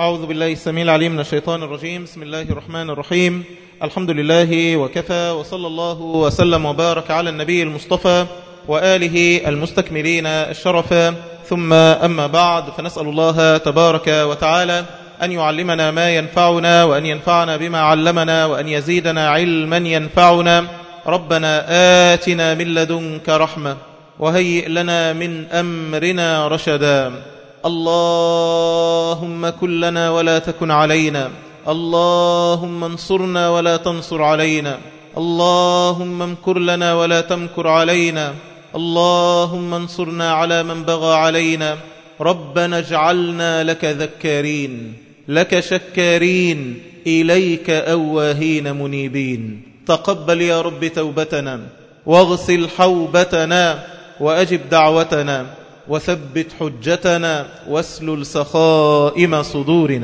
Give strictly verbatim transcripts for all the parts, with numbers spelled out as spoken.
أعوذ بالله السميع العليم من الشيطان الرجيم. بسم الله الرحمن الرحيم. الحمد لله وكفى، وصلى الله وسلم وبارك على النبي المصطفى وآله المستكملين الشرفا، ثم أما بعد، فنسأل الله تبارك وتعالى أن يعلمنا ما ينفعنا، وأن ينفعنا بما علمنا، وأن يزيدنا علما ينفعنا. ربنا آتنا من لدنك رحمة وهيئ لنا من أمرنا رشدا. اللهم كن لنا ولا تكن علينا، اللهم انصرنا ولا تنصر علينا، اللهم امكر لنا ولا تمكر علينا، اللهم انصرنا على من بغى علينا. ربنا اجعلنا لك ذكارين، لك شكارين، إليك أواهين منيبين. تقبل يا رب توبتنا، واغسل حوبتنا، وأجب دعوتنا، وثبت حجتنا، واسلل سخائم صدورنا.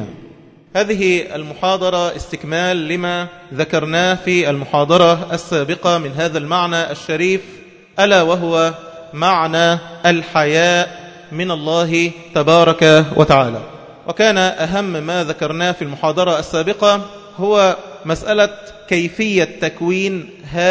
هذه المحاضرة استكمال لما ذكرناه في المحاضرة السابقة من هذا المعنى الشريف، ألا وهو معنى الحياء من الله تبارك وتعالى. وكان أهم ما ذكرناه في المحاضرة السابقة هو مسألة كيفية تكوين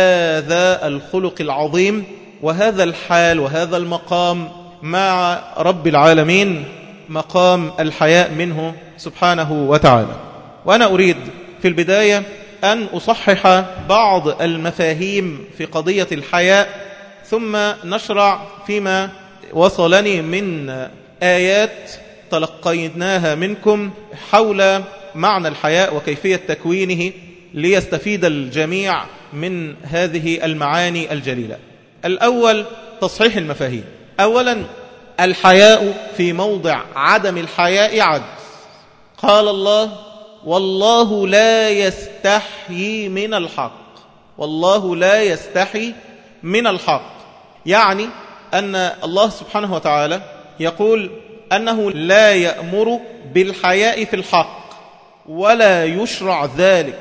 هذا الخلق العظيم وهذا الحال وهذا المقام مع رب العالمين، مقام الحياء منه سبحانه وتعالى. وأنا أريد في البداية أن أصحح بعض المفاهيم في قضية الحياء، ثم نشرع فيما وصلني من آيات تلقيناها منكم حول معنى الحياء وكيفية تكوينه، ليستفيد الجميع من هذه المعاني الجليلة. الأول تصحيح المفاهيم. أولا، الحياء في موضع عدم الحياء عجز. قال الله: والله لا يستحيي من الحق. والله لا يستحي من الحق، يعني أن الله سبحانه وتعالى يقول أنه لا يأمر بالحياء في الحق ولا يشرع ذلك.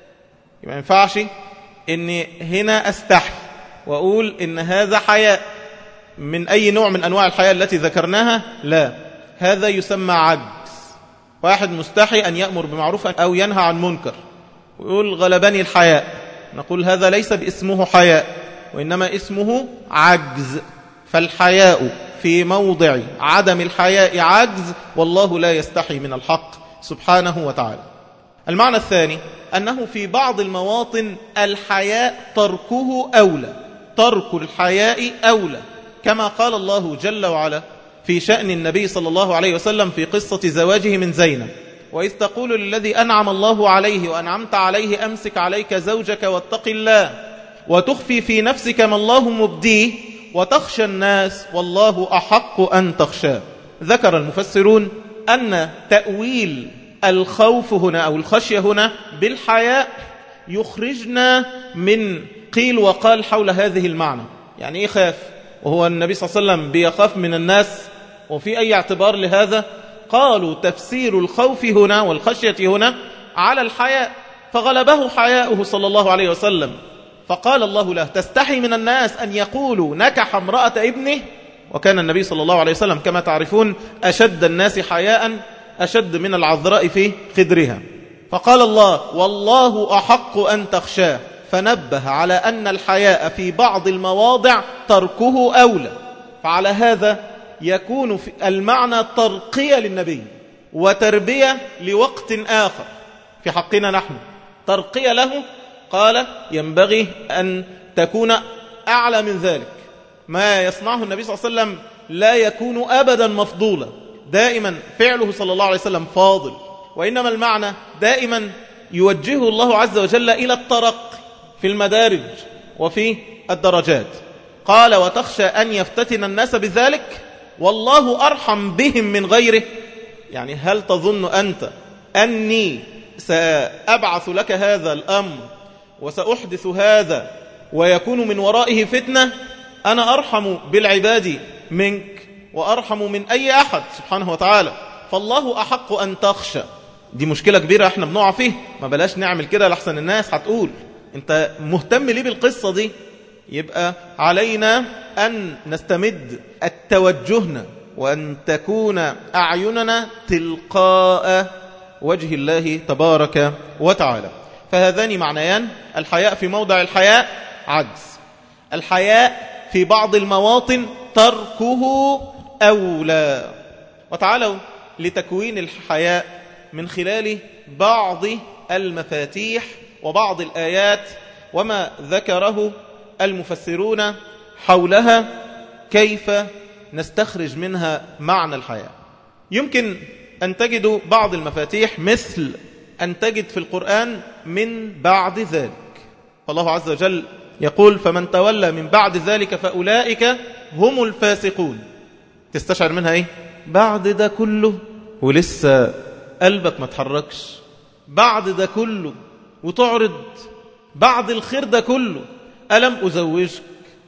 ما ينفعش إن هنا أستحي وأقول إن هذا حياء من أي نوع من أنواع الحياة التي ذكرناها، لا، هذا يسمى عجز. واحد مستحي أن يأمر بمعروف أو ينهى عن منكر ويقول غلبني الحياء، نقول هذا ليس باسمه حياء، وإنما اسمه عجز. فالحياء في موضع عدم الحياء عجز، والله لا يستحي من الحق سبحانه وتعالى. المعنى الثاني أنه في بعض المواطن الحياء تركه أولى، ترك الحياء أولى، كما قال الله جل وعلا في شأن النبي صلى الله عليه وسلم في قصة زواجه من زينب: وإذ تقول للذي أنعم الله عليه وأنعمت عليه أمسك عليك زوجك واتق الله وتخفي في نفسك ما الله مبديه وتخشى الناس والله أحق أن تخشاه. ذكر المفسرون أن تأويل الخوف هنا أو الخشية هنا بالحياء يخرجنا من قيل وقال حول هذه المعنى. يعني إيه خاف؟ وهو النبي صلى الله عليه وسلم بيخاف من الناس، وفي أي اعتبار لهذا؟ قالوا تفسير الخوف هنا والخشية هنا على الحياء، فغلبه حياؤه صلى الله عليه وسلم، فقال الله له: تستحي من الناس أن يقولوا نكح امرأة ابنه؟ وكان النبي صلى الله عليه وسلم كما تعرفون أشد الناس حياء، أشد من العذراء في خدرها. فقال الله: والله أحق أن تخشاه، فنبه على أن الحياء في بعض المواضع تركه أولى. فعلى هذا يكون في المعنى ترقية للنبي وتربية لوقت آخر في حقنا نحن، ترقية له. قال: ينبغي أن تكون أعلى من ذلك. ما يصنعه النبي صلى الله عليه وسلم لا يكون أبدا مفضولا، دائما فعله صلى الله عليه وسلم فاضل، وإنما المعنى دائما يوجهه الله عز وجل إلى الترقي في المدارج وفي الدرجات. قال: وتخشى أن يفتتن الناس بذلك والله أرحم بهم من غيره. يعني هل تظن أنت أني سأبعث لك هذا الأمر وسأحدث هذا ويكون من ورائه فتنة؟ أنا أرحم بالعباد منك وأرحم من أي أحد سبحانه وتعالى، فالله أحق أن تخشى. دي مشكلة كبيرة احنا بنقع فيه، ما بلاش نعمل كده لحسن الناس هتقول انت مهتم ليه بالقصة دي. يبقى علينا أن نستمد التوجهنا وأن تكون أعيننا تلقاء وجه الله تبارك وتعالى. فهذان معنيان: الحياء في موضع الحياء عجز، الحياء في بعض المواطن تركه أولى. وتعالوا لتكوين الحياء من خلال بعض المفاتيح وبعض الآيات وما ذكره المفسرون حولها، كيف نستخرج منها معنى الحياء. يمكن أن تجدوا بعض المفاتيح، مثل أن تجد في القرآن من بعد ذلك، فالله عز وجل يقول: فمن تولى من بعد ذلك فأولئك هم الفاسقون. تستشعر منها إيه؟ بعد ده كله ولسه قلبك ما تحركش، بعد ده كله وتعرض، بعد الخير ده كله، ألم أزوجك،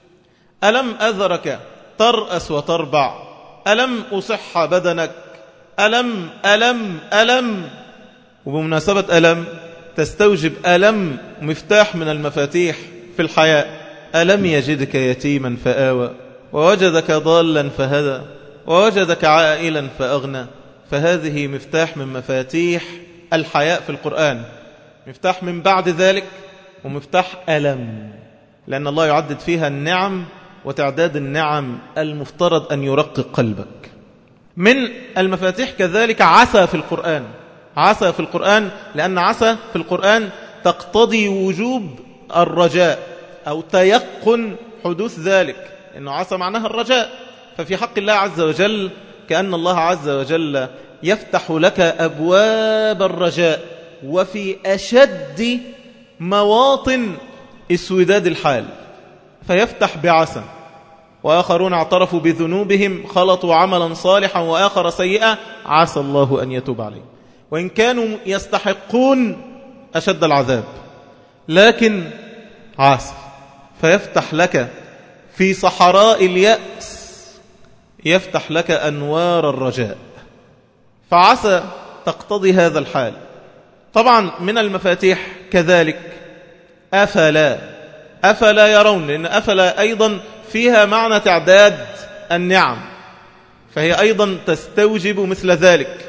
ألم أذرك ترأس وتربع، ألم أصح بدنك، ألم ألم ألم. وبمناسبة ألم تستوجب ألم مفتاح من المفاتيح في الحياة: ألم يجدك يتيما فآوى، ووجدك ضالا فهدى، ووجدك عائلا فأغنى. فهذه مفتاح من مفاتيح الحياء في القرآن، مفتاح من بعد ذلك، ومفتاح ألم، لأن الله يعدد فيها النعم وتعداد النعم المفترض أن يرقق قلبك. من المفاتيح كذلك عسى في القرآن، عسى في القرآن، لأن عسى في القرآن تقتضي وجوب الرجاء أو تيقن حدوث ذلك، إنه عسى معناها الرجاء. ففي حق الله عز وجل كأن الله عز وجل يفتح لك أبواب الرجاء، وفي أشد مواطن اسوداد الحال فيفتح بعسى. وآخرون اعترفوا بذنوبهم خلطوا عملا صالحا وآخر سيئا عسى الله أن يتوب عليه، وإن كانوا يستحقون أشد العذاب، لكن عسى فيفتح لك في صحراء اليأس، يفتح لك أنوار الرجاء. فعسى تقتضي هذا الحال. طبعا من المفاتيح كذلك أفلا، أفلا يرون، لأن أفلا أيضا فيها معنى تعداد النعم، فهي أيضا تستوجب مثل ذلك.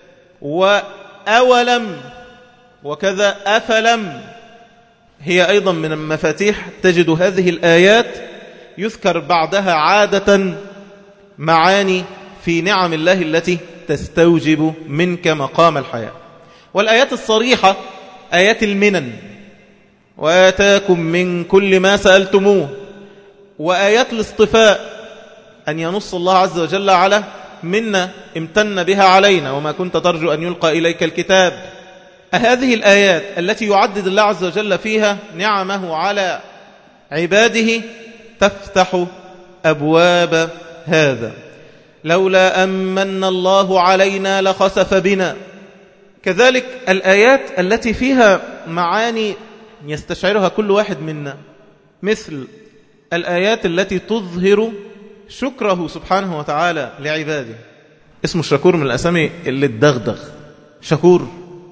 وأولم وكذا أفلم هي أيضا من المفاتيح. تجد هذه الآيات يذكر بعدها عادة معاني في نعم الله التي تستوجب منك مقام الحياة. والآيات الصريحة آيات المنن: وآتاكم من كل ما سألتموه، وآيات الاصطفاء، أن ينص الله عز وجل على منا امتن بها علينا وما كنت ترجو أن يلقى إليك الكتاب. هذه الآيات التي يعدد الله عز وجل فيها نعمه على عباده تفتح أبواب هذا. لولا أمن الله علينا لخسف بنا. كذلك الآيات التي فيها معاني يستشعرها كل واحد منا، مثل الآيات التي تظهر شكره سبحانه وتعالى لعباده. اسمه الشكور من الأسامي اللي تدغدغ. شكور،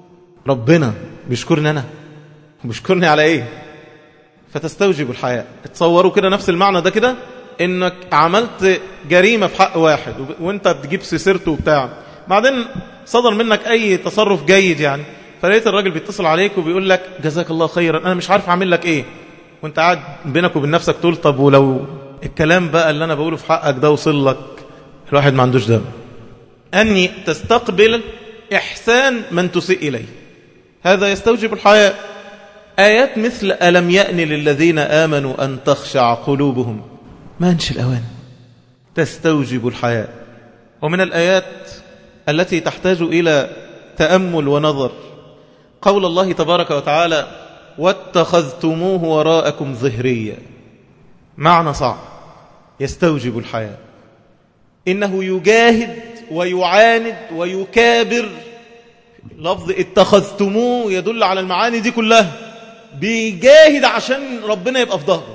ربنا بيشكرني أنا، بيشكرني على إيه؟ فتستوجب الحياة. تصوروا كده نفس المعنى ده كده، إنك عملت جريمة في حق واحد وإنت بتجيب سيرته وبتاع، بعدين صدر منك أي تصرف جيد يعني، فلقيت الراجل بيتصل عليك وبيقول لك جزاك الله خيرا، أنا مش عارف أعمل لك إيه، وإنت قاعد بينك وبين نفسك تقول طب ولو الكلام بقى اللي أنا بقوله في حقك ده وصل لك. الواحد ما عندوش دم. أني تستقبل إحسان من تسيء إليه، هذا يستوجب الحياة. آيات مثل ألم يأن للذين آمنوا أن تخشع قلوبهم، ما انش الأوان، تستوجب الحياة. ومن الآيات التي تحتاج إلى تأمل ونظر قول الله تبارك وتعالى: واتخذتموه وراءكم ظهريا. معنى صعب يستوجب الحياة. إنه يجاهد ويعاند ويكابر. لفظ اتخذتموه يدل على المعاني دي كلها. بيجاهد عشان ربنا يبقى في ظهره،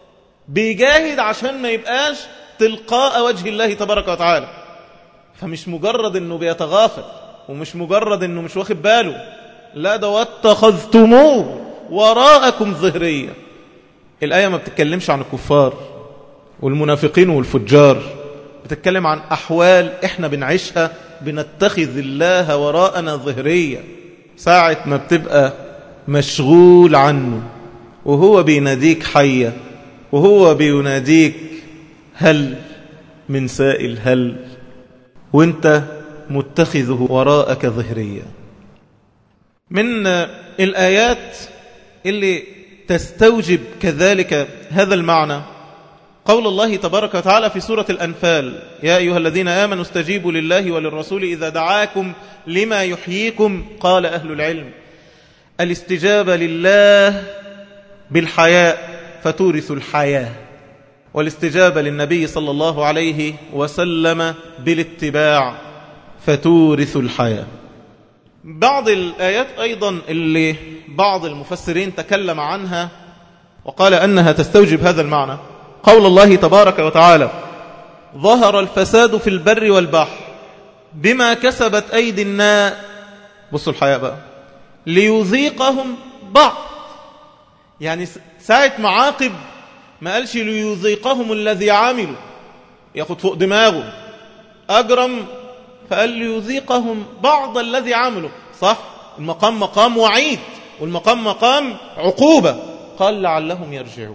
بيجاهد عشان ما يبقاش تلقاء وجه الله تبارك وتعالى. فمش مجرد انه بيتغافل، ومش مجرد انه مش واخد باله، لا، ده واتخذتموه وراءكم ظهريا. الآية ما بتتكلمش عن الكفار والمنافقين والفجار، بتتكلم عن أحوال احنا بنعيشها بنتخذ الله وراءنا ظهريا. ساعة ما بتبقى مشغول عنه وهو بيناديك حية، وهو بيناديك هل من سائل هل، وانت متخذه وراءك ظهريا. من الآيات اللي تستوجب كذلك هذا المعنى قول الله تبارك وتعالى في سورة الأنفال: يا أيها الذين آمنوا استجيبوا لله وللرسول إذا دعاكم لما يحييكم. قال أهل العلم: الاستجابة لله بالحياء فتورث الحياة، والاستجابة للنبي صلى الله عليه وسلم بالاتباع فتورث الحياة. بعض الآيات أيضا اللي بعض المفسرين تكلم عنها وقال أنها تستوجب هذا المعنى قول الله تبارك وتعالى: ظهر الفساد في البر والبحر بما كسبت أيدي الناس. بصوا الحياة بقى، ليذيقهم بعض، يعني ساعة معاقب ما قالش ليذيقهم الذي عملوا ياخد فوق دماغه أجرم، فقال ليذيقهم بعض الذي عملوا. صح، المقام مقام وعيد والمقام مقام عقوبة. قال لعلهم يرجعون.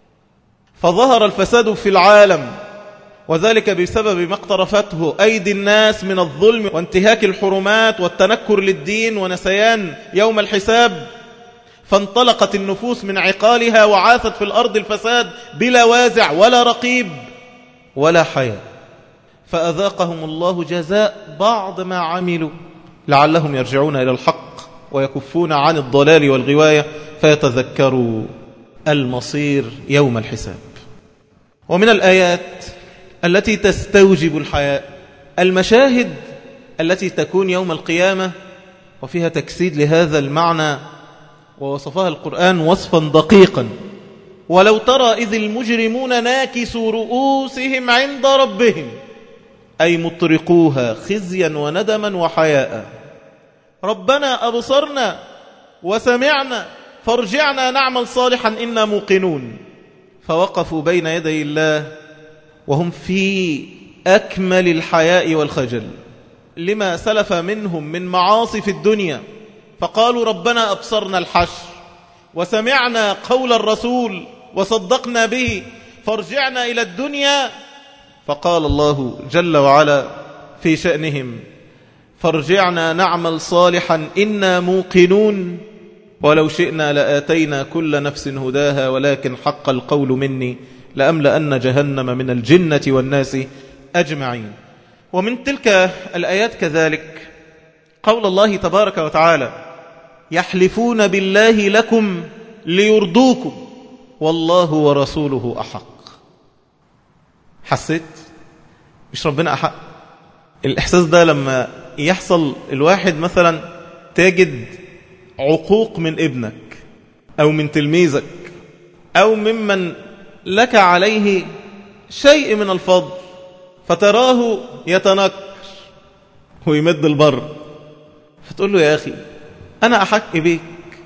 فظهر الفساد في العالم، وذلك بسبب ما اقترفته أيدي الناس من الظلم وانتهاك الحرمات والتنكر للدين ونسيان يوم الحساب. فانطلقت النفوس من عقالها وعاثت في الأرض الفساد بلا وازع ولا رقيب ولا حياة، فأذاقهم الله جزاء بعض ما عملوا لعلهم يرجعون إلى الحق ويكفون عن الضلال والغواية فيتذكروا المصير يوم الحساب. ومن الآيات التي تستوجب الحياء المشاهد التي تكون يوم القيامة، وفيها تجسيد لهذا المعنى ووصفها القرآن وصفا دقيقا: ولو ترى إذ المجرمون ناكسوا رؤوسهم عند ربهم، أي مطرقوها خزيا وندما وحياء. ربنا أبصرنا وسمعنا فارجعنا نعمل صالحا إنا موقنون. فوقفوا بين يدي الله وهم في أكمل الحياء والخجل لما سلف منهم من معاصي في الدنيا، فقالوا ربنا أبصرنا الحشر وسمعنا قول الرسول وصدقنا به فارجعنا إلى الدنيا. فقال الله جل وعلا في شأنهم: فارجعنا نعمل صالحا إنا موقنون ولو شئنا لآتينا كل نفس هداها ولكن حق القول مني لأملأن جهنم من الجنة والناس أجمعين. ومن تلك الآيات كذلك قول الله تبارك وتعالى: يحلفون بالله لكم ليرضوكم والله ورسوله أحق. حسيت؟ مش ربنا أحق؟ الإحساس ده لما يحصل الواحد مثلا تجد عقوق من ابنك أو من تلميذك أو ممن لك عليه شيء من الفضل، فتراه يتنكر ويمد البر، فتقول له: يا أخي أنا أحق بيك،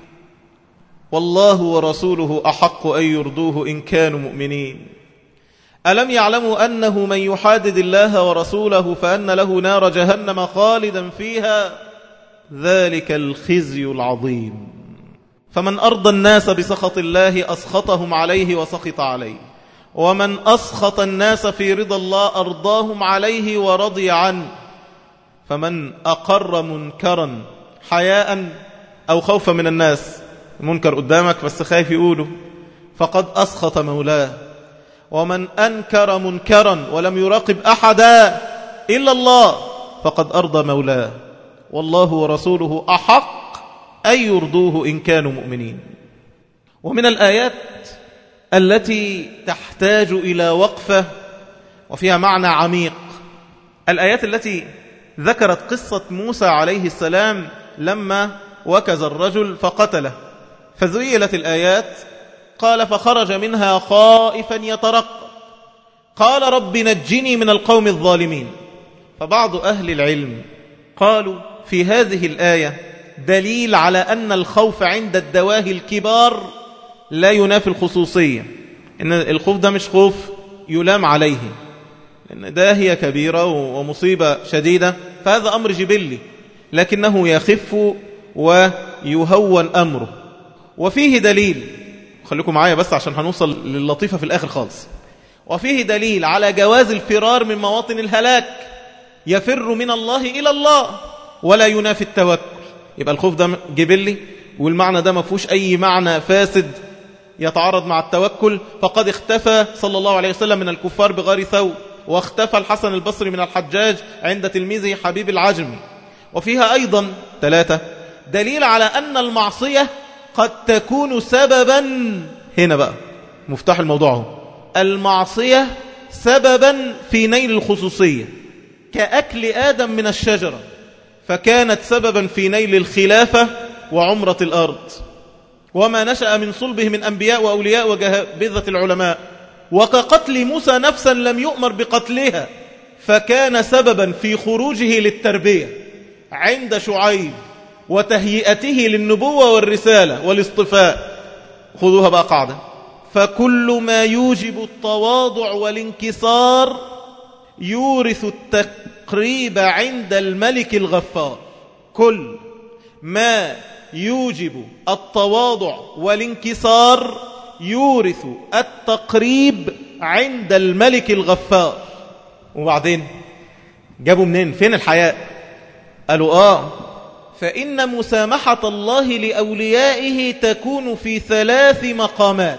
والله ورسوله أحق أن يرضوه إن كانوا مؤمنين. ألم يعلموا أنه من يحادد الله ورسوله فأن له نار جهنم خالدا فيها ذلك الخزي العظيم. فمن أرضى الناس بسخط الله أسخطهم عليه وسخط عليه، ومن أسخط الناس في رضا الله أرضاهم عليه ورضي عنه. فمن أقر منكرا حياء أو خوفا من الناس، المنكر قدامك بس خايف يقوله، فقد أسخط مولاه. ومن أنكر منكرا ولم يراقب أحدا إلا الله فقد أرضى مولاه، والله ورسوله أحق أن يرضوه إن كانوا مؤمنين. ومن الآيات التي تحتاج إلى وقفة وفيها معنى عميق الآيات التي ذكرت قصة موسى عليه السلام لما وكز الرجل فقتله، فذيلت الآيات: قال فخرج منها خائفا يترقب قال رب نجني من القوم الظالمين. فبعض أهل العلم قالوا في هذه الآية دليل على أن الخوف عند الدواهي الكبار لا ينافي الخصوصية، إن الخوف ده مش خوف يلام عليه، إن داهية كبيرة ومصيبة شديدة فهذا أمر جبلي، لكنه يخف ويهون أمره. وفيه دليل، خليكم معايا بس عشان هنوصل للطيفة في الآخر خالص. وفيه دليل على جواز الفرار من مواطن الهلاك، يفر من الله إلى الله ولا ينافي التوكل. يبقى الخوف ده جبلي، والمعنى ده ما فيهوش أي معنى فاسد يتعارض مع التوكل. فقد اختفى صلى الله عليه وسلم من الكفار بغار ثور، واختفى الحسن البصري من الحجاج عند تلميذه حبيب العجمي. وفيها أيضا ثلاثة دليل على أن المعصية قد تكون سببا، هنا بقى مفتاح الموضوع هو المعصية سببا في نيل الخصوصية، كأكل آدم من الشجرة فكانت سببا في نيل الخلافة وعمرة الأرض، وما نشأ من صلبه من أنبياء وأولياء وجهابذة العلماء، وكقتل موسى نفسا لم يؤمر بقتلها فكان سببا في خروجه للتربية عند شعيب وتهيئته للنبوة والرسالة والاصطفاء. خذوها بقى قاعدة: فكل ما يوجب التواضع والانكسار يورث التقريب عند الملك الغفار. كل ما يوجب التواضع والانكسار يورث التقريب عند الملك الغفار. وبعدين جابوا منين؟ فين الحياء؟ قالوا آه فإن مسامحة الله لأوليائه تكون في ثلاث مقامات.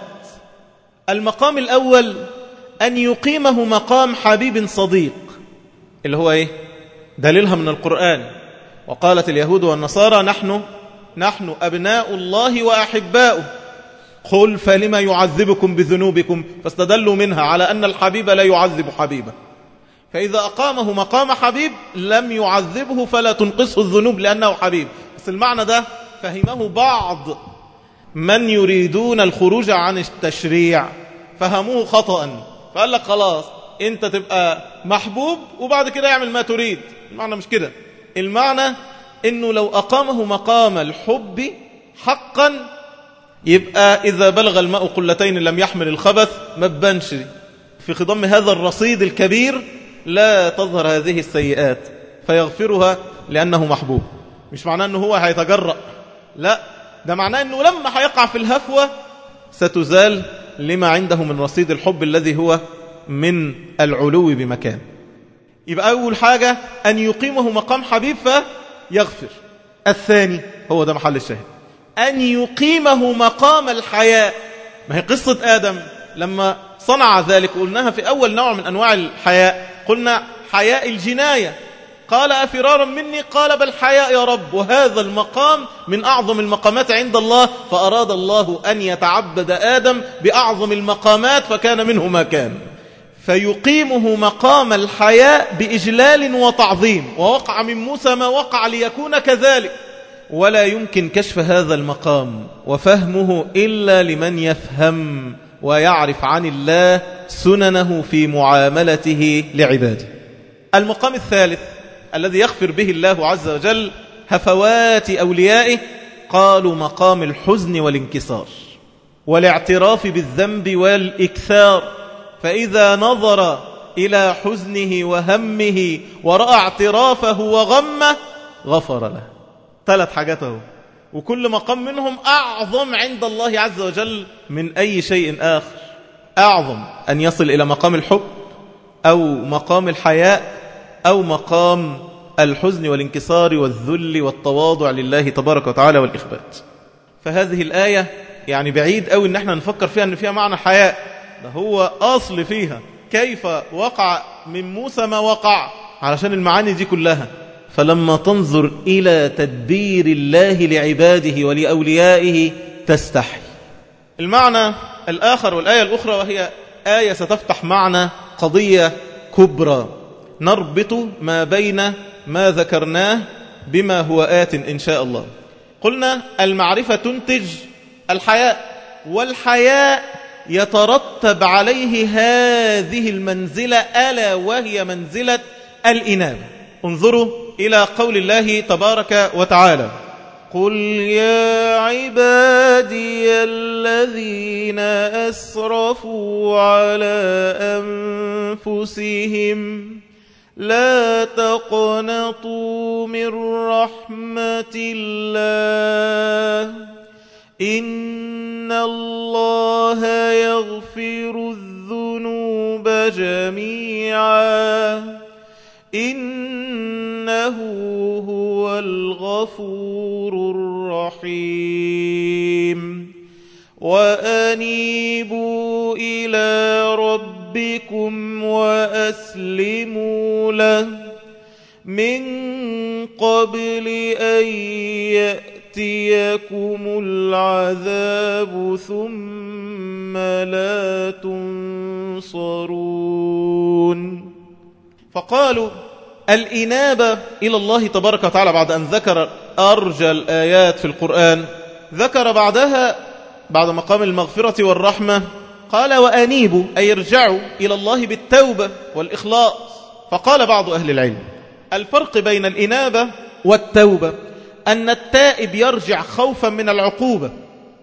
المقام الأول أن يقيمه مقام حبيب صديق، اللي هو إيه؟ دليلها من القرآن: وقالت اليهود والنصارى نحن نحن أبناء الله وأحباؤه قل فلما يعذبكم بذنوبكم، فاستدلوا منها على أن الحبيب لا يعذب حبيبه، فإذا أقامه مقام حبيب لم يعذبه فلا تنقصه الذنوب لأنه حبيب. بس المعنى ده فهمه بعض من يريدون الخروج عن التشريع، فهموه خطأ، فقال لك خلاص انت تبقى محبوب وبعد كده يعمل ما تريد. المعنى مش كده، المعنى انه لو أقامه مقام الحب حقا يبقى إذا بلغ الماء قلتين لم يحمل الخبث، ما تبانش في خضم هذا الرصيد الكبير لا تظهر هذه السيئات فيغفرها لأنه محبوب. مش معناه أنه هو هيتجرأ، لا، ده معناه أنه لما هيقع في الهفوة ستزال لما عنده من رصيد الحب الذي هو من العلو بمكان. يبقى أول حاجة أن يقيمه مقام حبيب فيغفر. الثاني هو ده محل الشاهد، أن يقيمه مقام الحياء. ما هي قصة آدم لما صنع ذلك قلناها في أول نوع من أنواع الحياء، قلنا حياء الجناية. قال أفرارا مني؟ قال بل حياء يا رب. وهذا المقام من أعظم المقامات عند الله، فأراد الله أن يتعبد آدم بأعظم المقامات فكان منه ما كان، فيقيمه مقام الحياء بإجلال وتعظيم. ووقع من موسى ما وقع ليكون كذلك، ولا يمكن كشف هذا المقام وفهمه إلا لمن يفهم ويعرف عن الله سننه في معاملته لعباده. المقام الثالث الذي يغفر به الله عز وجل هفوات أوليائه، قالوا مقام الحزن والانكسار والاعتراف بالذنب والإكثار. فإذا نظر إلى حزنه وهمه ورأى اعترافه وغمه غفر له. ثلاث حاجات اهو، وكل مقام منهم أعظم عند الله عز وجل من أي شيء آخر. أعظم أن يصل إلى مقام الحب أو مقام الحياء أو مقام الحزن والانكسار والذل والتواضع لله تبارك وتعالى والإخبات. فهذه الآية يعني بعيد قوي إن احنا نفكر فيها أن فيها معنى حياء، ده هو أصل فيها. كيف وقع من موسى ما وقع علشان المعاني دي كلها. فلما تنظر إلى تدبير الله لعباده ولأوليائه تستحي. المعنى الآخر والآية الأخرى، وهي آية ستفتح معنى قضية كبرى، نربط ما بين ما ذكرناه بما هو آت إن شاء الله. قلنا المعرفة تنتج الحياء، والحياء يترتب عليه هذه المنزلة ألا وهي منزلة الإنابة. انظروا إلى قول الله تبارك وتعالى: قل يا عبادي الذين أسرفوا على أنفسهم لا تقنطوا من رحمة الله إن الله يغفر الذنوب جميعا إنه هو الغفور الرحيم وأنيبوا إلى ربكم وأسلموا له من قبل أن يأتيكم العذاب ثم لا تنصرون. فقالوا الإنابة إلى الله تبارك وتعالى بعد أن ذكر أرجى الآيات في القرآن ذكر بعدها بعد مقام المغفرة والرحمة قال وأنيبوا أي ارجعوا إلى الله بالتوبة والإخلاص. فقال بعض أهل العلم الفرق بين الإنابة والتوبة أن التائب يرجع خوفا من العقوبة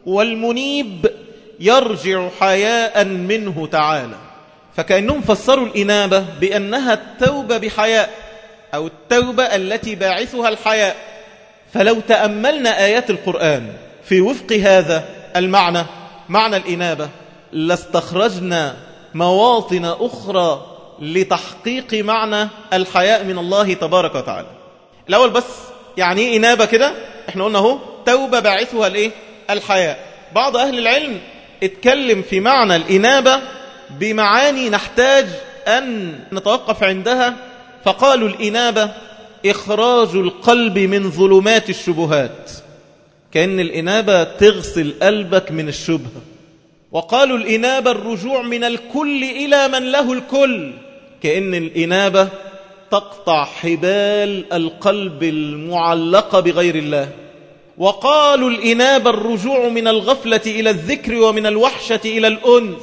والمنيب يرجع حياء منه تعالى. فكأنهم فسروا الإنابة بأنها التوبة بحياء أو التوبة التي باعثها الحياء. فلو تأملنا آيات القرآن في وفق هذا المعنى معنى الإنابة لاستخرجنا مواطن أخرى لتحقيق معنى الحياء من الله تبارك وتعالى. الأول بس يعني إيه إنابة كده؟ إحنا قلنا هو توبة باعثها الإيه؟ الحياء. بعض أهل العلم اتكلم في معنى الإنابة بمعاني نحتاج أن نتوقف عندها. فقالوا الإنابة إخراج القلب من ظلمات الشبهات، كأن الإنابة تغسل قلبك من الشبهة. وقالوا الإنابة الرجوع من الكل إلى من له الكل، كأن الإنابة تقطع حبال القلب المعلقة بغير الله. وقالوا الإنابة الرجوع من الغفلة إلى الذكر ومن الوحشة إلى الأنس،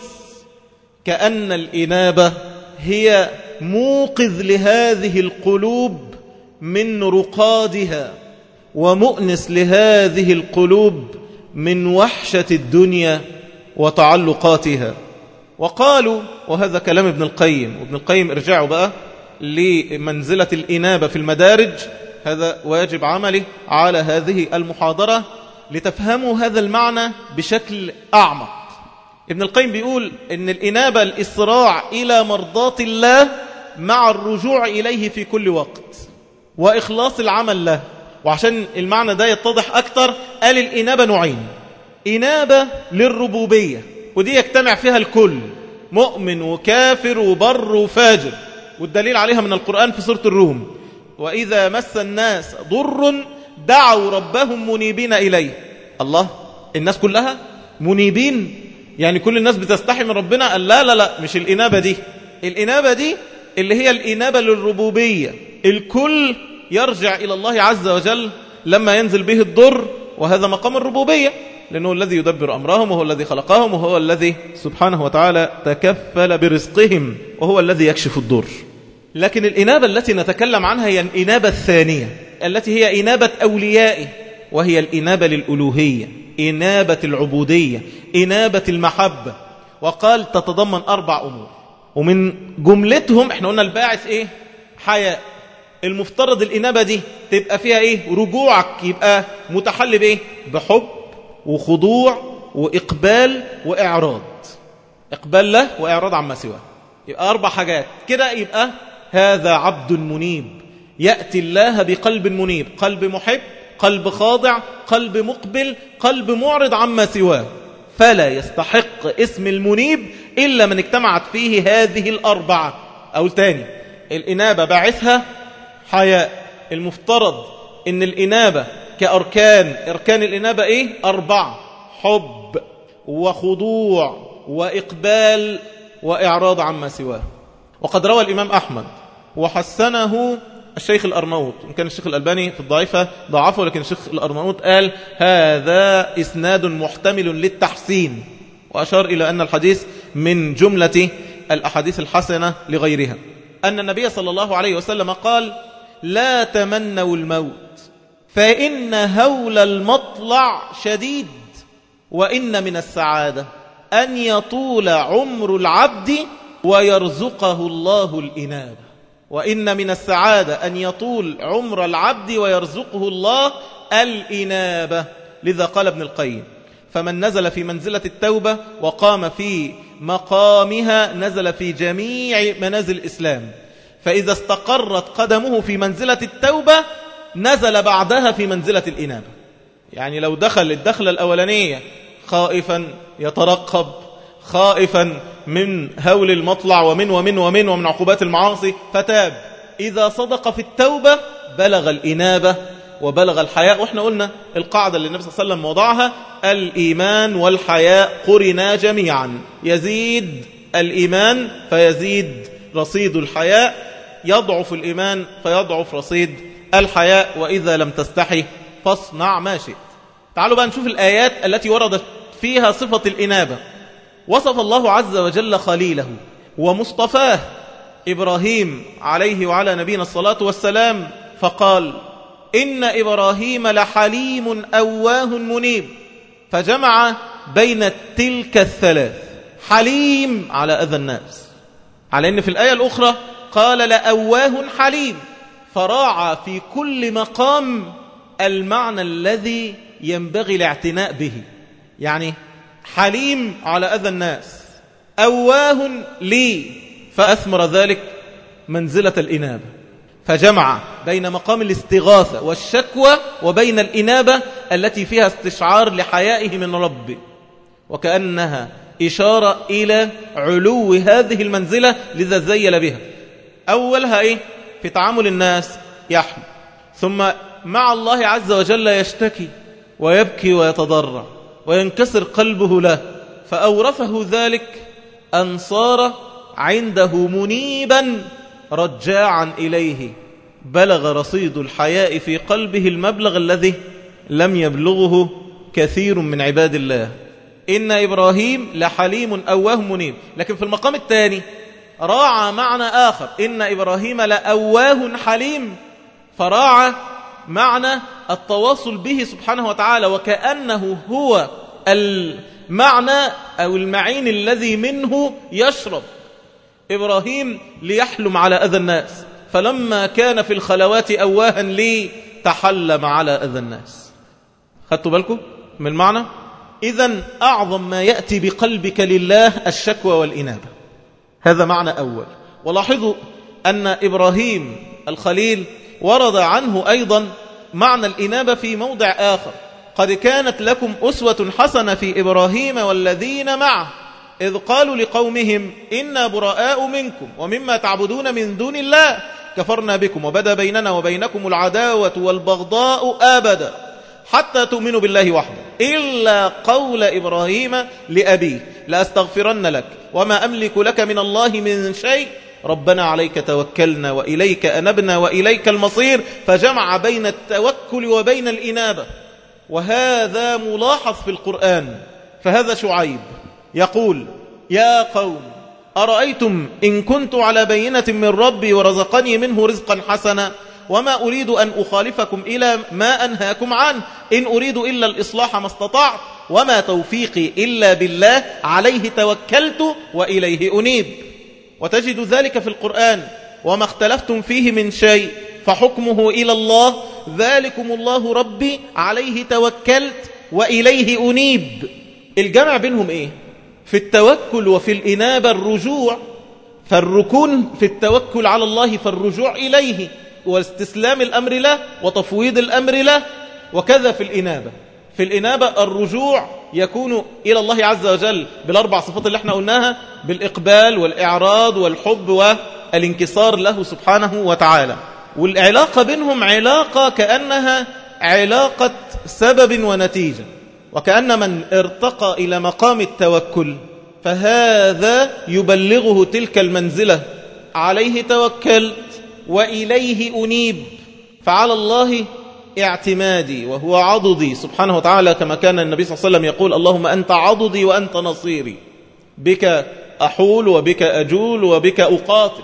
كأن الإنابة هي موقظ لهذه القلوب من رقادها ومؤنس لهذه القلوب من وحشة الدنيا وتعلقاتها. وقالوا وهذا كلام ابن القيم، وابن القيم ارجعوا بقى لمنزلة الإنابة في المدارج، هذا واجب عملي على هذه المحاضرة لتفهموا هذا المعنى بشكل أعمق. ابن القيم بيقول إن الإنابة الإسراع إلى مرضاة الله مع الرجوع إليه في كل وقت وإخلاص العمل له. وعشان المعنى ده يتضح أكتر قال الإنابة نوعين: إنابة للربوبية ودي يجتمع فيها الكل، مؤمن وكافر وبر وفاجر، والدليل عليها من القرآن في سورة الروم: وإذا مس الناس ضر دعوا ربهم منيبين إليه. الله، الناس كلها منيبين؟ يعني كل الناس بتستحي من ربنا؟ قال لا لا لا، مش الإنابة دي. الإنابة دي اللي هي الإنابة للربوبية، الكل يرجع إلى الله عز وجل لما ينزل به الضر، وهذا مقام الربوبية، لأنه الذي يدبر أمرهم وهو الذي خلقهم وهو الذي سبحانه وتعالى تكفل برزقهم وهو الذي يكشف الضر. لكن الإنابة التي نتكلم عنها هي الإنابة الثانية التي هي إنابة أوليائه، وهي الإنابة للألوهية، إنابة العبودية، إنابة المحبة. وقال تتضمن أربع أمور، ومن جملتهم احنا قلنا الباعث إيه؟ حياء. المفترض الإنابة دي تبقى فيها إيه؟ رجوعك يبقى متحل بإيه؟ بحب وخضوع وإقبال وإعراض، إقبال له وإعراض عما سواه. يبقى أربع حاجات كده، يبقى هذا عبد منيب يأتي الله بقلب منيب، قلب محب، قلب خاضع، قلب مقبل، قلب معرض عما سواه. فلا يستحق اسم المنيب إلا من اجتمعت فيه هذه الأربعة. أو تاني، الإنابة باعثها حياء. المفترض إن الإنابة كأركان، أركان الإنابة إيه؟ أربعة: حب وخضوع وإقبال وإعراض عما سواه. وقد روى الإمام أحمد وحسنه الشيخ الأرناؤوط، كان الشيخ الألباني في الضعيفة ضعفه، لكن الشيخ الأرناؤوط قال هذا إسناد محتمل للتحسين، وأشار إلى أن الحديث من جملة الأحاديث الحسنة لغيرها، أن النبي صلى الله عليه وسلم قال: لا تمنوا الموت فإن هول المطلع شديد، وإن من السعادة أن يطول عمر العبد ويرزقه الله الإنابة. وإن من السعادة أن يطول عمر العبد ويرزقه الله الإنابة. لذا قال ابن القيم: فمن نزل في منزلة التوبة وقام في مقامها نزل في جميع منازل الإسلام، فإذا استقرت قدمه في منزلة التوبة نزل بعدها في منزلة الإنابة. يعني لو دخل الدخلة الأولانية خائفا يترقب، خائفا من هول المطلع ومن ومن ومن ومن عقوبات المعاصي، فتاب، إذا صدق في التوبة بلغ الإنابة وبلغ الحياء. وإحنا قلنا القاعدة اللي النبي صلى الله عليه وسلم وضعها: الإيمان والحياء قرنا جميعا، يزيد الإيمان فيزيد رصيد الحياء، يضعف الإيمان فيضعف رصيد الحياء، وإذا لم تستحي فاصنع ما شئت. تعالوا بقى نشوف الآيات التي وردت فيها صفة الإنابة. وصف الله عز وجل خليله ومصطفاه إبراهيم عليه وعلى نبينا الصلاة والسلام فقال: إن إبراهيم لحليم أواه منيب، فجمع بين تلك الثلاث: حليم على أذى الناس، على أن في الآية الأخرى قال لأواه حليم، فراعى في كل مقام المعنى الذي ينبغي الاعتناء به. يعني حليم على أذى الناس، أواه لي، فأثمر ذلك منزلة الإنابة، فجمع بين مقام الاستغاثة والشكوى وبين الإنابة التي فيها استشعار لحيائه من ربه، وكأنها إشارة إلى علو هذه المنزلة، لذا زيل بها. أولها إيه؟ في تعامل الناس يحمل، ثم مع الله عز وجل يشتكي ويبكي ويتضرع وينكسر قلبه له، فأورثه ذلك أن صار عنده منيبا رجاعا إليه، بلغ رصيد الحياء في قلبه المبلغ الذي لم يبلغه كثير من عباد الله. إن إبراهيم لحليم أواه منيب. لكن في المقام الثاني راعى معنى آخر: إن إبراهيم لأواه حليم، فراعى معنى التواصل به سبحانه وتعالى، وكأنه هو المعنى أو المعين الذي منه يشرب إبراهيم ليحلم على أذى الناس، فلما كان في الخلوات أواها لي تحلم على أذى الناس. خدتوا بالكم من المعنى؟ إذن أعظم ما يأتي بقلبك لله الشكوى والإنابة، هذا معنى أول. ولاحظوا أن إبراهيم الخليل ورد عنه أيضا معنى الإنابة في موضع آخر: قد كانت لكم أسوة حسنة في إبراهيم والذين معه إذ قالوا لقومهم إنا براء منكم ومما تعبدون من دون الله كفرنا بكم وبدا بيننا وبينكم العداوة والبغضاء أبدا حتى تؤمنوا بالله وحده إلا قول إبراهيم لأبيه لأستغفرن لك وما أملك لك من الله من شيء ربنا عليك توكلنا وإليك أنبنا وإليك المصير. فجمع بين التوكل وبين الإنابة، وهذا ملاحظ في القرآن. فهذا شعيب يقول: يا قوم أرأيتم إن كنت على بينة من ربي ورزقني منه رزقا حسنا وما أريد أن أخالفكم إلى ما أنهاكم عنه إن أريد إلا الإصلاح ما استطعت وما توفيقي إلا بالله عليه توكلت وإليه أنيب. وتجد ذلك في القرآن: وما اختلفتم فيه من شيء فحكمه إلى الله ذلكم الله ربي عليه توكلت وإليه أنيب. الجمع بينهم إيه؟ في التوكل وفي الإنابة الرجوع، فالركون في التوكل على الله فالرجوع إليه واستسلام الأمر له وتفويض الأمر له، وكذا في الإنابة. في الإنابة الرجوع يكون إلى الله عز وجل بالأربع صفات اللي احنا قلناها: بالإقبال والإعراض والحب والانكسار له سبحانه وتعالى. والعلاقة بينهم علاقة كأنها علاقة سبب ونتيجة، وكأن من ارتقى إلى مقام التوكل فهذا يبلغه تلك المنزلة عليه توكلت وإليه أنيب، فعلى الله اعتمادي وهو عضدي سبحانه وتعالى، كما كان النبي صلى الله عليه وسلم يقول: اللهم أنت عضدي وأنت نصيري، بك أحول وبك أجول وبك أقاتل.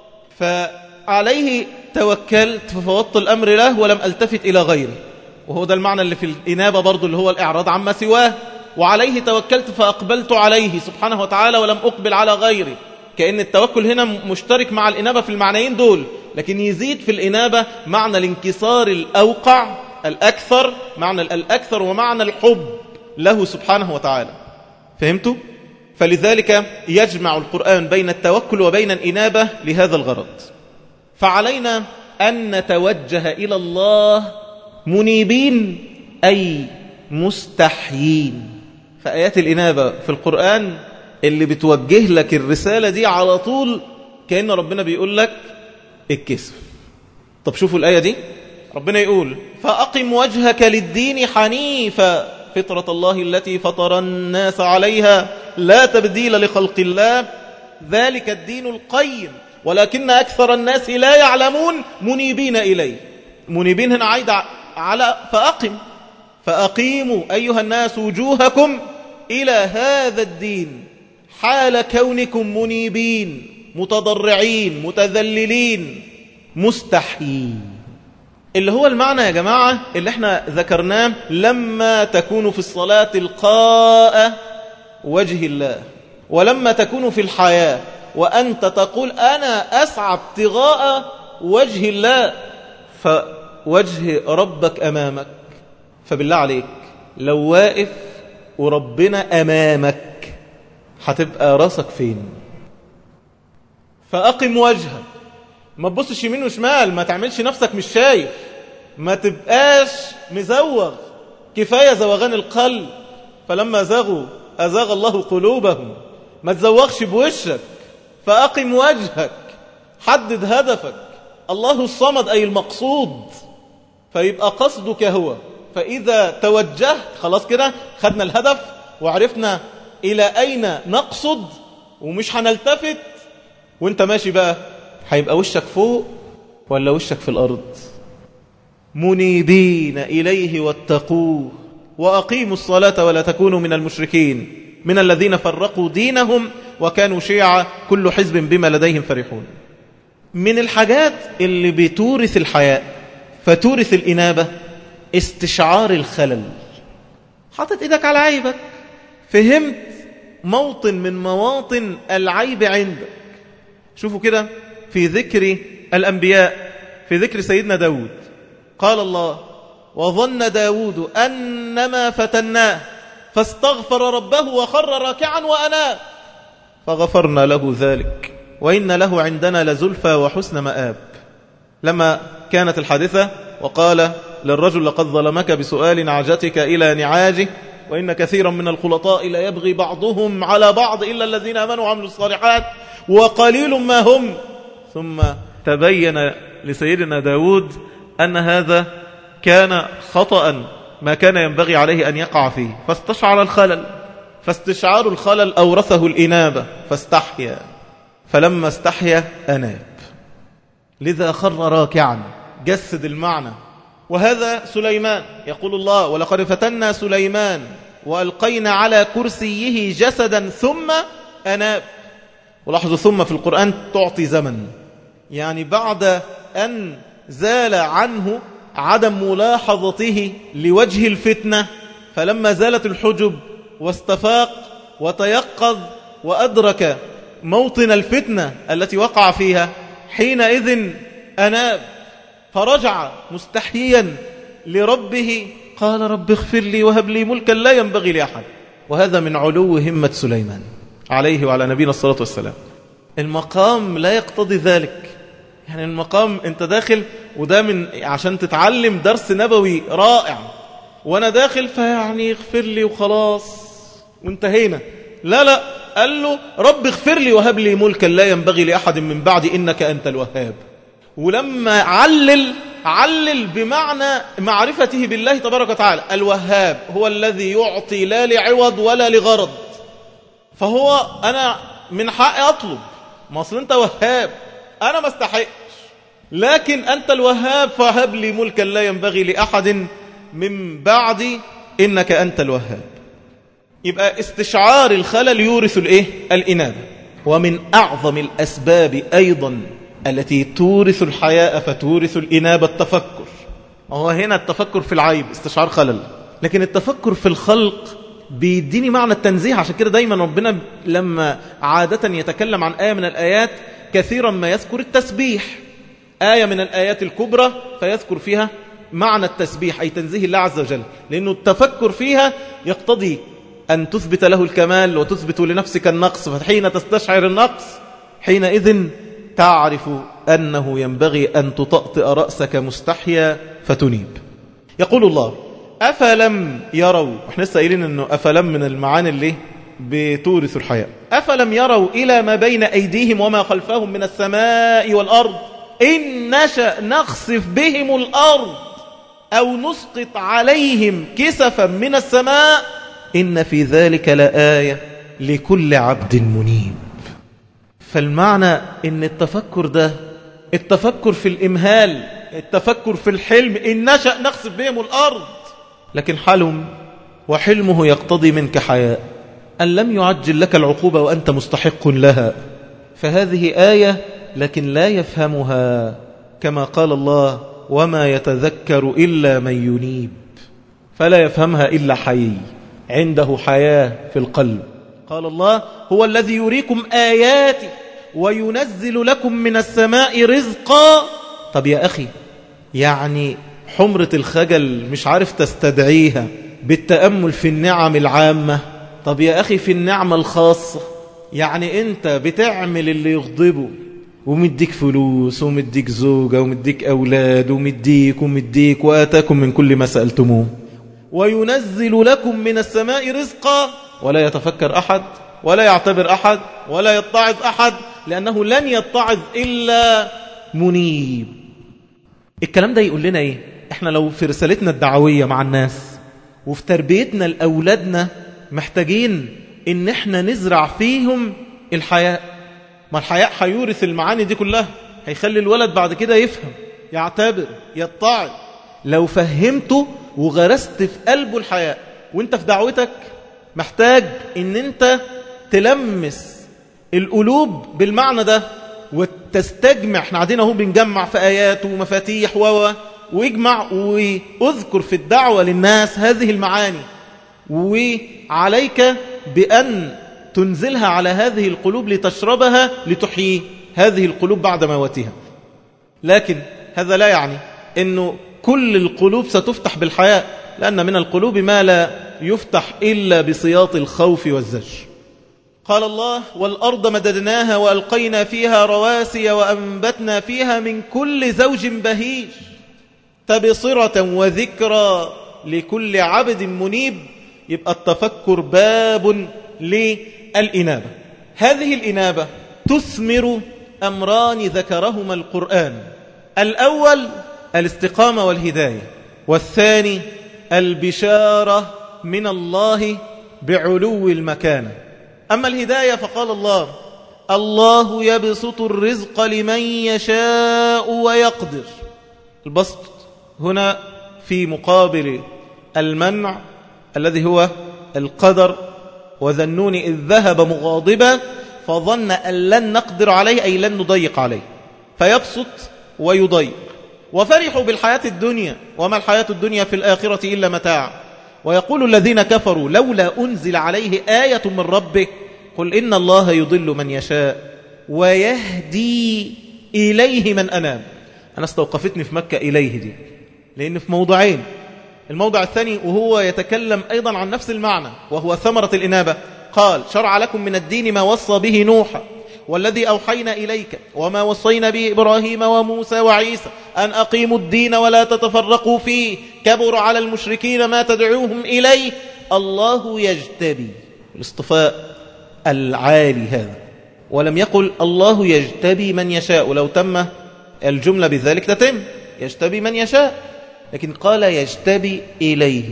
فعليه توكلت ففوضت الأمر له ولم ألتفت إلى غيره، وهو ده المعنى اللي في الإنابة برضو اللي هو الإعراض عما سواه. وعليه توكلت فأقبلت عليه سبحانه وتعالى ولم أقبل على غيره، كأن التوكل هنا مشترك مع الإنابة في المعنيين دول، لكن يزيد في الإنابة معنى الانكسار الأوقع الأكثر، معنى الأكثر ومعنى الحب له سبحانه وتعالى. فهمتوا؟ فلذلك يجمع القرآن بين التوكل وبين الإنابة لهذا الغرض. فعلينا أن نتوجه إلى الله منيبين أي مستحيين. فآيات الإنابة في القرآن اللي بتوجه لك الرسالة دي على طول كأن ربنا بيقول لك الكسف. طب شوفوا الآية دي، ربنا يقول فأقم وجهك للدين حنيفا فطرة الله التي فطر الناس عليها لا تبديل لخلق الله ذلك الدين القيم ولكن أكثر الناس لا يعلمون منيبين إليه. منيبين هنا عايد على فأقم، فأقيموا أيها الناس وجوهكم إلى هذا الدين حال كونكم منيبين متضرعين متذللين مستحيين، اللي هو المعنى يا جماعة اللي احنا ذكرناه لما تكونوا في الصلاة تلقاء وجه الله، ولما تكونوا في الحياة وأنت تقول أنا أسعى ابتغاء وجه الله، فوجه ربك أمامك. فبالله عليك لو واقف وربنا أمامك هتبقى راسك فين؟ فأقم وجهك، ما تبصش يمين وشمال، ما تعملش نفسك مش شايف، ما تبقاش مزوغ، كفاية زوغان القلب، فلما زغوا أزاغ الله قلوبهم. ما تزوغش بوشك، فأقم وجهك، حدد هدفك، الله الصمد أي المقصود، فيبقى قصدك هو. فإذا توجهت خلاص كده خدنا الهدف وعرفنا إلى أين نقصد ومش هنلتفت. وانت ماشي بقى هيبقى وشك فوق ولا وشك في الأرض؟ منيبين إليه واتقوه وأقيموا الصلاة ولا تكونوا من المشركين من الذين فرقوا دينهم وكانوا شيعا كل حزب بما لديهم فرحون. من الحاجات اللي بتورث الحياء فتورث الإنابة استشعار الخلل. حطت إيدك على عيبك، فهمت موطن من مواطن العيب عندك. شوفوا كده في ذكر الأنبياء، في ذكر سيدنا داود قال الله وظن داود أنما فتناه فاستغفر ربه وخر راكعا وأناب فغفرنا له ذلك وإن له عندنا لزلفى وحسن مآب. لما كانت الحادثة وقال للرجل لقد ظلمك بسؤال نعجتك إلى نعاجه وإن كثيرا من الخلطاء لا يبغي بعضهم على بعض إلا الذين آمنوا وعملوا الصالحات وقليل ما هم. ثم تبين لسيدنا داود أن هذا كان خطأ ما كان ينبغي عليه أن يقع فيه، فاستشعر الخلل، فاستشعار الخلل أورثه الإنابة فاستحيا، فلما استحيا أناب، لذا خر راكعا، جسد المعنى. وهذا سليمان يقول الله ولقد فتنا سليمان وألقينا على كرسيه جسدا ثم أناب. ولاحظوا ثم في القرآن تعطي زمن، يعني بعد أن زال عنه عدم ملاحظته لوجه الفتنة، فلما زالت الحجب واستفاق وتيقظ وأدرك موطن الفتنة التي وقع فيها حينئذ أناب، فرجع مستحيا لربه قال رب اغفر لي وهب لي ملكا لا ينبغي لأحد. وهذا من علو همة سليمان عليه وعلى نبينا الصلاة والسلام. المقام لا يقتضي ذلك، يعني المقام انت داخل وده من عشان تتعلم درس نبوي رائع، وانا داخل فيعني اغفر لي وخلاص وانتهينا. لا لا، قال له رب اغفر لي وهب لي ملكا لا ينبغي لأحد من بعدي إنك أنت الوهاب. ولما علل علل بمعنى معرفته بالله تبارك وتعالى. الوهاب هو الذي يعطي لا لعوض ولا لغرض، فهو أنا من حقي أطلب، ما أصل أنت وهاب أنا ما استحقش، لكن أنت الوهاب فهب لي ملكا لا ينبغي لأحد من بعدي إنك أنت الوهاب. يبقى استشعار الخلل يورث الإيه؟ الإنابة. ومن أعظم الأسباب أيضا التي تورث الحياء فتورث الإنابة التفكر. وهو هنا التفكر في العيب استشعار خلل، لكن التفكر في الخلق بيديني معنى التنزيه. عشان كده دايما ربنا لما عادة يتكلم عن آية من الآيات كثيرا ما يذكر التسبيح، آية من الآيات الكبرى فيذكر فيها معنى التسبيح أي تنزيه الله عز وجل، لأنه التفكر فيها يقتضي أن تثبت له الكمال وتثبت لنفسك النقص، فحين تستشعر النقص حينئذ تعرف أنه ينبغي أن تطأطئ رأسك مستحيا فتنيب. يقول الله أفلم يروا، احنا لسه قايلين أنه أفلم من المعاني اللي بتورث الحياة. أفلم يروا إلى ما بين أيديهم وما خلفهم من السماء والأرض إن نشأ نخسف بهم الأرض أو نسقط عليهم كسفا من السماء إن في ذلك لآية لكل عبد منيب. فالمعنى إن التفكر ده التفكر في الإمهال، التفكر في الحلم، إن نشأ نخسف بهم الأرض، لكن حلم وحلمه يقتضي منك حياء أن لم يعجل لك العقوبة وأنت مستحق لها. فهذه آية لكن لا يفهمها، كما قال الله وما يتذكر إلا من ينيب، فلا يفهمها إلا حي عنده حياة في القلب. قال الله هو الذي يريكم آياتي وينزل لكم من السماء رزقا. طب يا أخي، يعني حمرة الخجل مش عارف تستدعيها بالتأمل في النعم العامة؟ طب يا أخي في النعمة الخاصة، يعني أنت بتعمل اللي يغضبه ومديك فلوس ومديك زوجة ومديك أولاد ومديك ومديك وآتاكم من كل ما سألتموه، وينزل لكم من السماء رزقا، ولا يتفكر أحد ولا يعتبر أحد ولا يتعظ أحد، لأنه لن يتعظ إلا منيب. الكلام ده يقول لنا إيه؟ إحنا لو في رسالتنا الدعوية مع الناس وفي تربيتنا لأولادنا محتاجين إن إحنا نزرع فيهم الحياء. ما الحياء هيورث المعاني دي كلها، هيخلي الولد بعد كده يفهم، يعتبر، يتعظ. لو فهمته وغرست في قلبه الحياء وانت في دعوتك محتاج ان انت تلمس القلوب بالمعنى ده وتستجمع. احنا قاعدين اهو بنجمع في آيات ومفاتيح و واجمع واذكر في الدعوة للناس هذه المعاني، وعليك بأن تنزلها على هذه القلوب لتشربها لتحيي هذه القلوب بعد موتها. لكن هذا لا يعني أنه كل القلوب ستفتح بالحياء، لأن من القلوب ما لا يفتح إلا بسياط الخوف والزجر. قال الله والأرض مددناها وألقينا فيها رواسي وأنبتنا فيها من كل زوج بهيج تبصرة وذكرى لكل عبد منيب. يبقى التفكر باب للإنابة. هذه الإنابة تثمر أمران ذكرهما القرآن: الأول الاستقامة والهداية، والثاني البشارة من الله بعلو المكانة. أما الهداية فقال الله الله يبسط الرزق لمن يشاء ويقدر. البسط هنا في مقابل المنع الذي هو القدر. وذنون إذ ذهب مغاضبا فظن أن لن نقدر عليه أي لن نضيق عليه، فيبسط ويضيق. وفرحوا بالحياة الدنيا وما الحياة الدنيا في الآخرة إلا متاع. ويقول الذين كفروا لولا أنزل عليه آية من ربه قل إن الله يضل من يشاء ويهدي إليه من أناب. أنا استوقفتني في مكة إليه دي لأن في موضعين. الموضع الثاني وهو يتكلم أيضا عن نفس المعنى وهو ثمرة الإنابة. قال شرع لكم من الدين ما وصى به نوحا والذي أوحينا إليك وما وصينا به إبراهيم وموسى وعيسى أن أقيموا الدين ولا تتفرقوا فيه كبر على المشركين ما تدعوهم إليه. الله يجتبي، الاصطفاء العالي هذا. ولم يقل الله يجتبي من يشاء، ولو تم الجملة بذلك تتم يجتبي من يشاء، لكن قال يجتبي إليه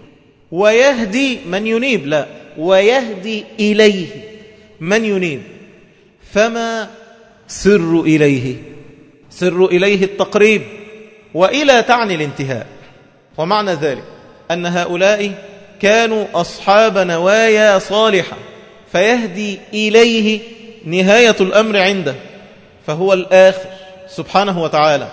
ويهدي من ينيب. لا، ويهدي إليه من ينيب. فما سر إليه؟ سر إليه التقريب، وإلى تعني الانتهاء. ومعنى ذلك أن هؤلاء كانوا أصحاب نوايا صالحة، فيهدي إليه نهاية الأمر عنده، فهو الآخر سبحانه وتعالى،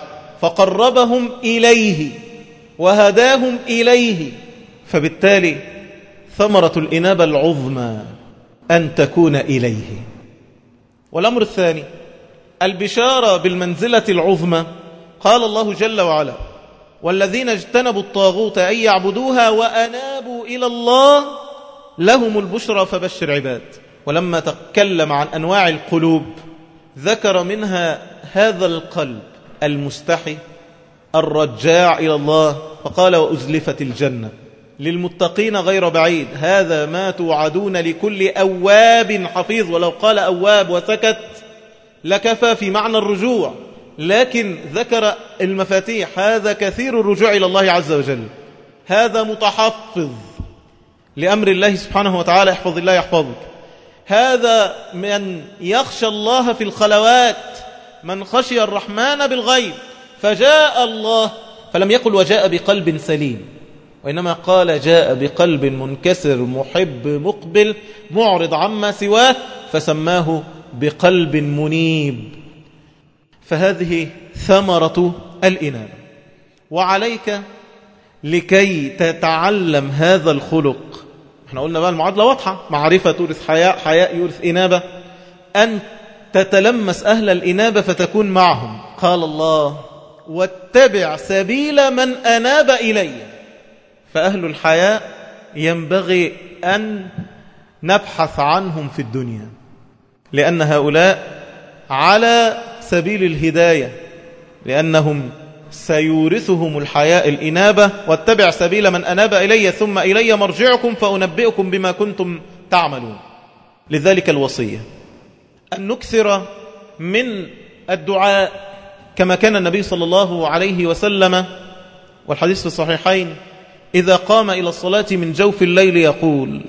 فقربهم إليه وهداهم إليه. فبالتالي ثمرة الإنابة العظمى أن تكون إليه. والأمر الثاني البشارة بالمنزلة العظمى. قال الله جل وعلا: والذين اجتنبوا الطاغوت أن يعبدوها وأنابوا إلى الله لهم البشرى فبشر عباد. ولما تكلم عن أنواع القلوب ذكر منها هذا القلب المستحي الرجاع إلى الله، فقال: وأزلفت الجنة للمتقين غير بعيد، هذا ما توعدون لكل أواب حفيظ. ولو قال أواب وسكت لكفى في معنى الرجوع، لكن ذكر المفاتيح: هذا كثير الرجوع إلى الله عز وجل، هذا متحفظ لأمر الله سبحانه وتعالى، احفظ الله يحفظك، هذا من يخشى الله في الخلوات، من خشي الرحمن بالغيب. فجاء الله، فلم يقل وجاء بقلب سليم، وإنما قال جاء بقلب منكسر محب مقبل معرض عما سواه، فسماه بقلب منيب. فهذه ثمرة الإنابة. وعليك لكي تتعلم هذا الخلق، احنا قلنا بقى المعادلة واضحة: معرفة تورث حياء، حياء يورث إنابة، أن تتلمس أهل الإنابة فتكون معهم. قال الله: واتبع سبيل من أناب إلي. فأهل الحياء ينبغي أن نبحث عنهم في الدنيا، لأن هؤلاء على سبيل الهداية، لأنهم سيورثهم الحياء الإنابة. واتبع سبيل من أناب إلي ثم إلي مرجعكم فأنبئكم بما كنتم تعملون. لذلك الوصية أن نكثر من الدعاء كما كان النبي صلى الله عليه وسلم، والحديث في الصحيحين: إذا قام إلى الصلاة من جوف الليل يقول: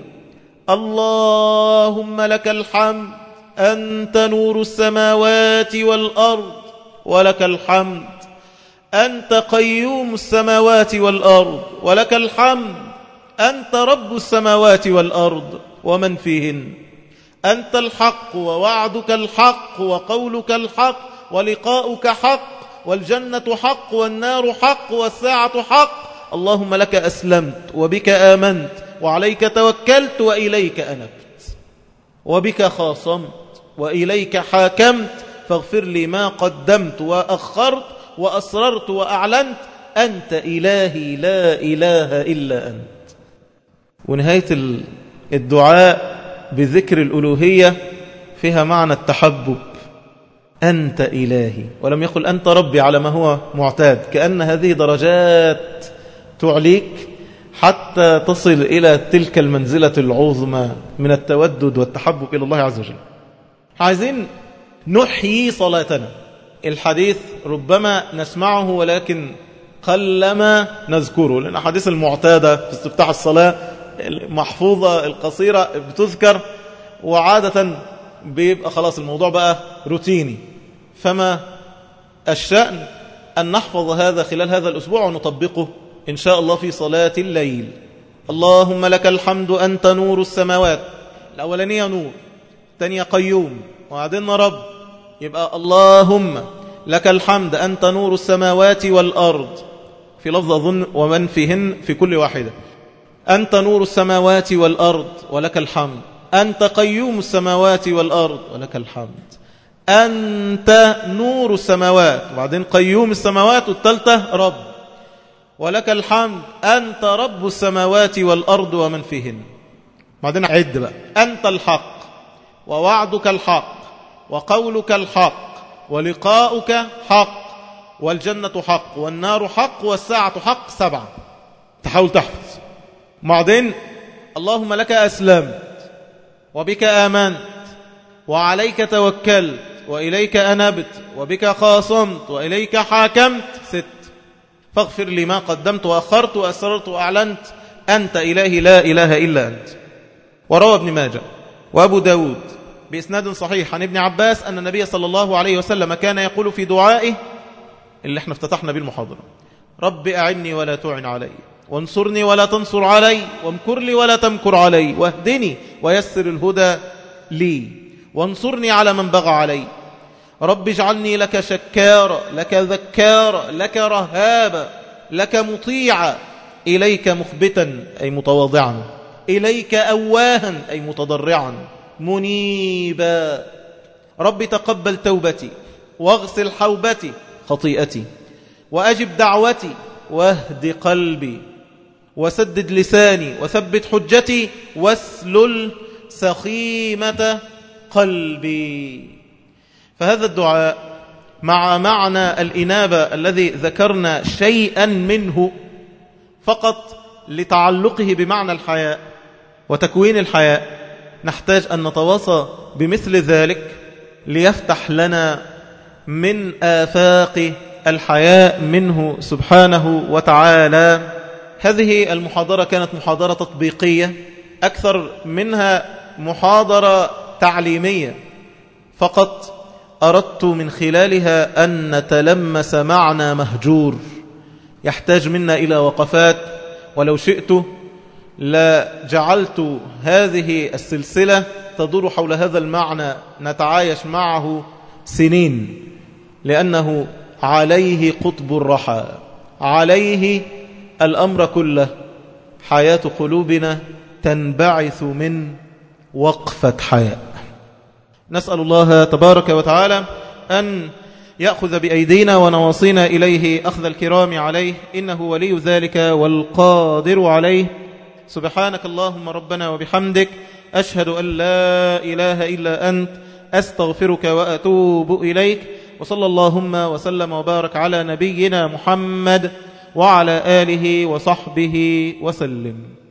اللهم لك الحمد أنت نور السماوات والأرض ولك الحمد أنت قيوم السماوات والأرض ولك الحمد أنت رب السماوات والأرض ومن فيهن، أنت الحق ووعدك الحق وقولك الحق ولقاؤك حق والجنة حق والنار حق والساعة حق. اللهم لك أسلمت وبك آمنت وعليك توكلت وإليك أنبت وبك خاصمت وإليك حاكمت، فاغفر لي ما قدمت وأخرت وأسررت وأعلنت، أنت إلهي لا إله إلا أنت. ونهاية الدعاء بذكر الألوهية فيها معنى التحبب: أنت إلهي، ولم يقل أنت ربي على ما هو معتاد، كأن هذه درجات تعليك حتى تصل إلى تلك المنزلة العظمى من التودد والتحبب إلى الله عز وجل. عايزين نحيي صلاتنا. الحديث ربما نسمعه ولكن قلما نذكره، لأن الحديث المعتادة في استفتاح الصلاة المحفوظة القصيرة بتذكر، وعادة بيبقى خلاص الموضوع بقى روتيني. فما الشأن أن نحفظ هذا خلال هذا الأسبوع ونطبقه إن شاء الله في صلاة الليل. اللهم لك الحمد أنت نور السماوات، الأولانية نور، الثانية قيوم، وبعدين رب، يبقى اللهم لك الحمد أنت نور السماوات والأرض، في لفظ أظن ومن فيهن في كل واحدة. أنت نور السماوات والأرض ولك الحمد، أنت قيوم السماوات والأرض ولك الحمد، أنت نور السماوات، وبعدين قيوم السماوات، والثالثة رب، ولك الحمد أنت رب السماوات والأرض ومن فيهن. بعدين عد بقى: أنت الحق ووعدك الحق وقولك الحق ولقاؤك حق والجنة حق والنار حق والساعة حق. سبعة، تحاول تحفظ. بعدين اللهم لك أسلمت وبك آمنت وعليك توكلت وإليك أنبت وبك خاصمت وإليك حاكمت. ست، فاغفر لي ما قدمت وأخرت وأسررت وأعلنت، أنت إلهي لا إله إلا أنت. وروى ابن ماجه وأبو داود بإسناد صحيح عن ابن عباس أن النبي صلى الله عليه وسلم كان يقول في دعائه اللي احنا افتتحنا بالمحاضرة: رب أعني ولا تعن علي، وانصرني ولا تنصر علي، وامكر لي ولا تمكر علي، واهدني ويسر الهدى لي، وانصرني على من بغى علي. رب اجعلني لك شكارا لك ذكارا لك رهابا لك مطيعا، إليك مخبتا أي متواضعا، إليك أواها أي متضرعا منيبا. رب تقبل توبتي واغسل حوبتي خطيئتي وأجب دعوتي واهد قلبي وسدد لساني وثبت حجتي واسلل سخيمة قلبي. فهذا الدعاء مع معنى الإنابة الذي ذكرنا شيئا منه فقط لتعلقه بمعنى الحياء وتكوين الحياء، نحتاج أن نتواصى بمثل ذلك ليفتح لنا من آفاق الحياء منه سبحانه وتعالى. هذه المحاضرة كانت محاضرة تطبيقية أكثر منها محاضرة تعليمية، فقط أردت من خلالها أن نتلمس معنى مهجور يحتاج منا إلى وقفات. ولو شئت لجعلت هذه السلسلة تدور حول هذا المعنى نتعايش معه سنين، لأنه عليه قطب الرحى، عليه الأمر كله. حياة قلوبنا تنبعث من وقفة حياء. نسأل الله تبارك وتعالى أن يأخذ بأيدينا ونواصينا إليه أخذ الكرام عليه، إنه ولي ذلك والقادر عليه. سبحانك اللهم ربنا وبحمدك، أشهد أن لا إله إلا أنت، أستغفرك وأتوب إليك. وصلى اللهم وسلم وبارك على نبينا محمد وعلى آله وصحبه وسلم.